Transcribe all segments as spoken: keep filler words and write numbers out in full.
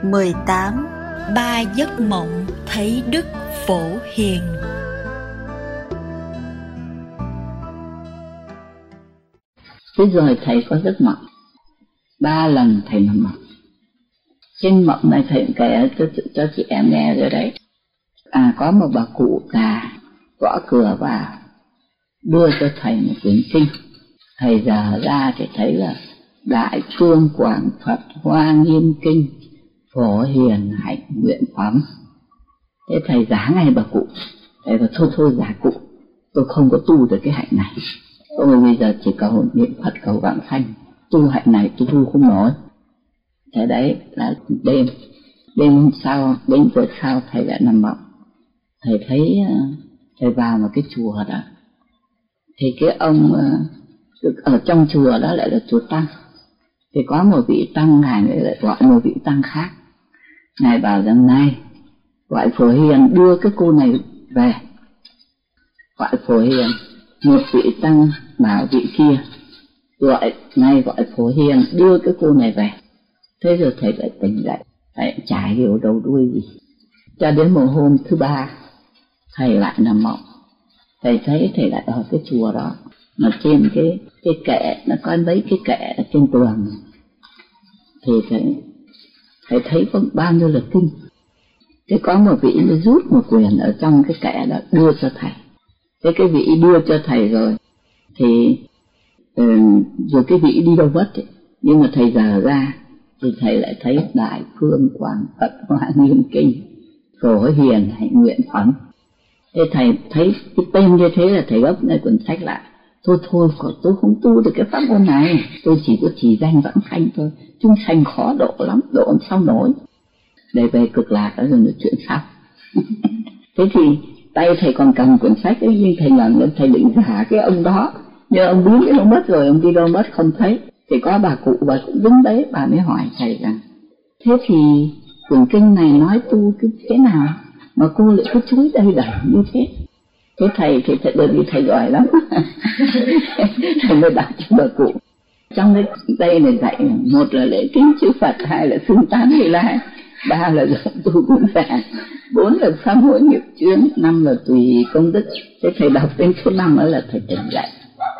mười tám. Ba giấc mộng thấy Đức Phổ Hiền. Thế rồi thầy có giấc mộng. Ba lần thầy nằm mộng. Trên mộng này thầy kể cho, cho chị em nghe rồi đấy. À, có một bà cụ già gõ cửa vào, đưa cho thầy một quyển kinh. Thầy giờ ra thì thấy là Đại Phương Quảng Phật Hoa Nghiêm Kinh, Phổ Hiền Hạnh Nguyện Phẩm. Thế thầy giá ngay bà cụ. Thầy bảo thôi thôi giá cụ, tôi không có tu được cái hạnh này. Tôi bây giờ chỉ cầu niệm Phật cầu vãng sanh, tu hạnh này tôi tu không nổi. Thế đấy là đêm. Đêm hôm sau, đến giờ sau thầy lại nằm mộng. Thầy thấy thầy vào một cái chùa đó. Thì cái ông ở trong chùa đó lại là chùa Tăng. Thì có một vị Tăng, ngài lại gọi một vị Tăng khác. Ngài bảo rằng này, gọi Phổ Hiền đưa cái cô này về. Gọi Phổ Hiền, một vị Tăng bảo vị kia gọi, này gọi Phổ Hiền đưa cái cô này về. Thế rồi thầy lại tỉnh dậy, thầy chả hiểu đầu đuôi gì. Cho đến một hôm thứ ba, thầy lại nằm mộng. Thầy thấy thầy lại ở cái chùa đó, mà trên cái cái kệ, nó có mấy cái kệ ở trên tường. Thì thầy, thầy thấy có bao nhiêu là kinh. Thế có một vị nó rút một quyển ở trong cái kệ đó đưa cho thầy. Thế cái vị đưa cho thầy rồi, thì uh, rồi cái vị đi đâu mất ấy. Nhưng mà thầy giờ ra thì thầy lại thấy Đại Phương Quảng Phật Hoa Nghiêm Kinh, Phổ Hiền Hạnh Nguyện Phẩm. Thế thầy thấy cái tên như thế là thầy gấp lại cuốn sách lại. Thôi thôi, tôi không tu được cái pháp môn này, tôi chỉ có chỉ danh vãng sanh thôi. Chúng sanh khó độ lắm, độ làm sao nổi. Để về cực lạc đó rồi nói chuyện sau. Thế thì tay thầy còn cầm cuốn sách ấy, nhưng thầy ngẩn lên, thầy định giả cái ông đó. Nhưng ông biến cái ông mất rồi, ông đi đâu mất không thấy. Thì có bà cụ, bà cũng đứng đấy, bà mới hỏi thầy rằng, thế thì quyển kinh này nói tu cái thế nào mà cô lại cứ chúi đây đẩy như thế? Thế thầy thì thầy bởi vì thầy giỏi lắm. Thầy mới đọc cho bà cụ. Trong cái đây này dạy, một là lễ kính chư Phật, hai là xưng tán Như Lai, ba là dạy tu cúng dường, bốn là sám hối nghiệp chướng, năm là tùy công đức. Thế thầy đọc đến số năm đó là thầy tỉnh dậy.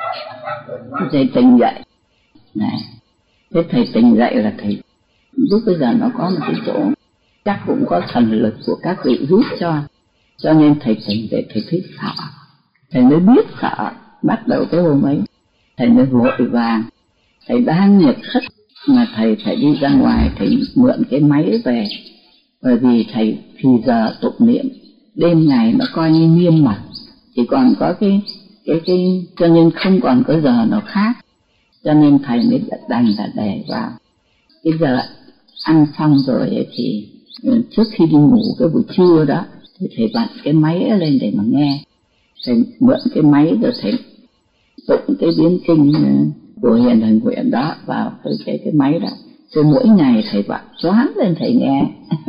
Thầy tỉnh dậy. Này. Thế thầy tỉnh dậy là thầy lúc bây giờ nó có một cái chỗ chắc cũng có thần lực của các vị giúp cho. Cho nên thầy tỉnh dậy thầy thấy sợ. Thầy mới biết sợ. Bắt đầu cái hôm ấy thầy mới vội vàng. Thầy đang nhiệt khất mà thầy phải đi ra ngoài, thầy mượn cái máy về. Bởi vì thầy thì giờ tụng niệm đêm ngày nó coi như nghiêm mật, chỉ còn có cái cái cái cho nên không còn có giờ nào khác. Cho nên thầy mới đành là để vào cái giờ ăn xong rồi ấy, thì trước khi đi ngủ cái buổi trưa đó thì thầy bật cái máy lên để mà nghe. Thầy mượn cái máy rồi thầy tụng cái biến kinh của Hiền Hạnh Nguyện đó vào cái cái, cái máy đó. Rồi mỗi ngày thầy bật choáng lên thầy nghe.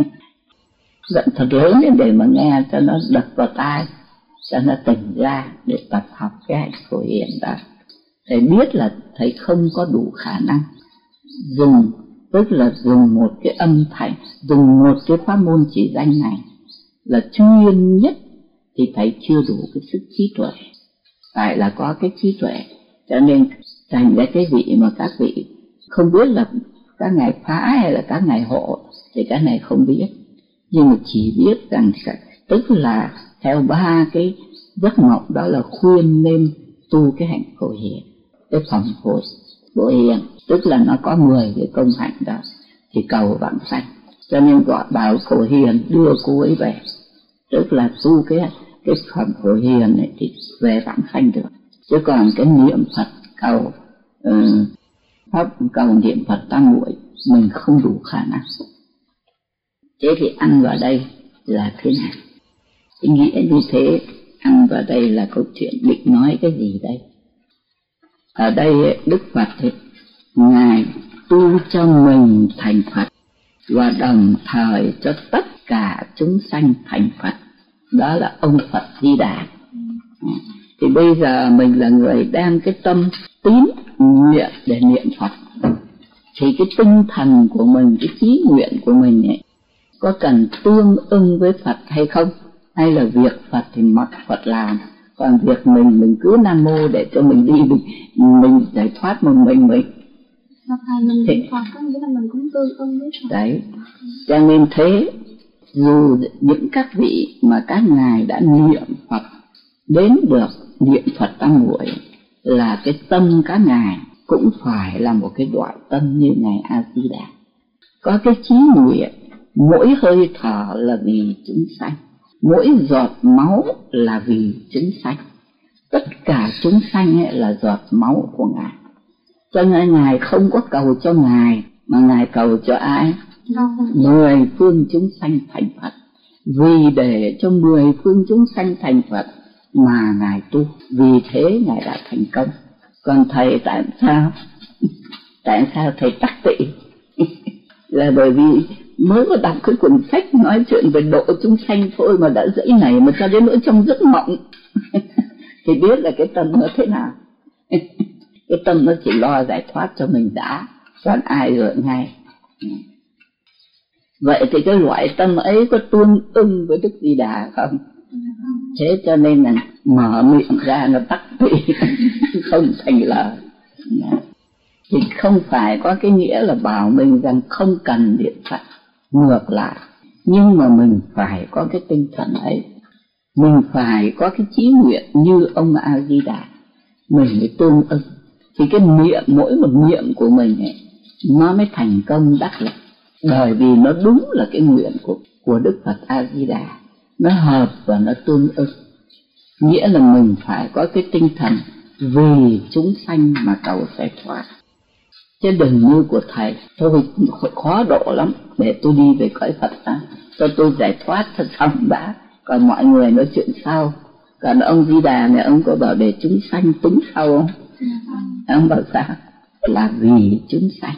Giận thật lớn lên để mà nghe cho nó đập vào tai, cho nó tỉnh ra để tập học cái hạnh Phổ Hiền đó. Thầy biết là thầy không có đủ khả năng dùng, tức là dùng một cái âm thanh, dùng một cái pháp môn chỉ danh này là chuyên nhất, thì thầy chưa đủ cái sức trí tuệ. Phải là có cái trí tuệ. Cho nên thành ra cái vị mà các vị không biết là các ngài phá hay là các ngài hộ thì cái này không biết. Nhưng mà chỉ biết rằng tức là theo ba cái giấc mộng đó là khuyên nên tu cái hạnh Phổ Hiền. Cái phẩm Phổ, Phổ Hiền tức là nó có mười cái công hạnh đó thì cầu vãng sanh. Cho nên gọi bảo Phổ Hiền đưa cô ấy về, tức là tu cái cái phẩm Phổ Hiền này thì về vãng sanh được. Chứ còn cái niệm Phật cầu uh, pháp cầu niệm Phật tam muội mình không đủ khả năng. Thế thì ăn vào đây là thế nào? Ý nghĩa như thế, ăn vào đây là câu chuyện định nói cái gì đây? Ở đây Đức Phật thì Ngài tu cho mình thành Phật và đồng thời cho tất cả chúng sanh thành Phật. Đó là ông Phật Di Đà. Thì bây giờ mình là người đem cái tâm tín nguyện để niệm Phật, thì cái tinh thần của mình, cái chí nguyện của mình ấy, có cần tương ưng với Phật hay không, hay là việc Phật thì mặc Phật làm, còn việc mình mình cứ Nam Mô để cho mình đi, mình, mình giải thoát một mình mình. Thầy, mình niệm Phật có nghĩa là mình cũng tương ưng với Phật. Đấy, cho nên thế, dù những các vị mà các ngài đã niệm Phật đến được niệm Phật tam muội, là cái tâm các ngài cũng phải là một cái đoạn tâm như ngài A Di Đà, có cái chí nguyện mỗi hơi thở là vì chúng sanh, mỗi giọt máu là vì chúng sanh, tất cả chúng sanh ấy là giọt máu của ngài. Cho nên ngài không có cầu cho ngài, mà ngài cầu cho ai? Mười phương chúng sanh thành Phật. Vì để cho mười phương chúng sanh thành Phật mà ngài tu, vì thế ngài đã thành công. Còn thầy tại sao? Tại sao thầy tắc tị? Là bởi vì mới có đọc cái cuốn sách nói chuyện về độ chúng sanh thôi mà đã dãy này, mà cho đến nỗi trong giấc mộng thì biết là cái tâm nó thế nào. Cái tâm nó chỉ lo giải thoát cho mình đã, còn ai rồi ngay. Vậy thì cái loại tâm ấy có tương ưng với Đức Di Đà không? Thế cho nên là mở miệng ra nó tắc tị, không thành lời. Thì không phải có cái nghĩa là bảo mình rằng không cần niệm Phật, ngược lại, nhưng mà mình phải có cái tinh thần ấy, mình phải có cái chí nguyện như ông A Di Đà, mình mới tương ưng. Thì cái niệm, mỗi một niệm của mình ấy, nó mới thành công đắc lực, bởi vì nó đúng là cái nguyện của, của Đức Phật A Di Đà, nó hợp và nó tương ưng. Nghĩa là mình phải có cái tinh thần vì chúng sanh mà cầu giải thoát, chứ đừng như của thầy thôi khó độ lắm, để tôi đi về cõi Phật ta, cho tôi giải thoát thật xong đã, còn mọi người nói chuyện sau. Còn ông Di Đà này, ông có bảo để chúng sanh tính sau không? Ông bảo sao? Là vì chúng sanh,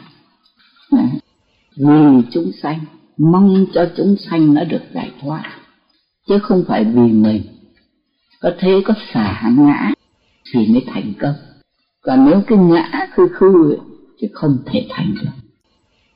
vì chúng sanh, mong cho chúng sanh nó được giải thoát, chứ không phải vì mình. Có thế có xả ngã thì mới thành công, còn nếu cái ngã khư khư ấy, thì không thể thành được.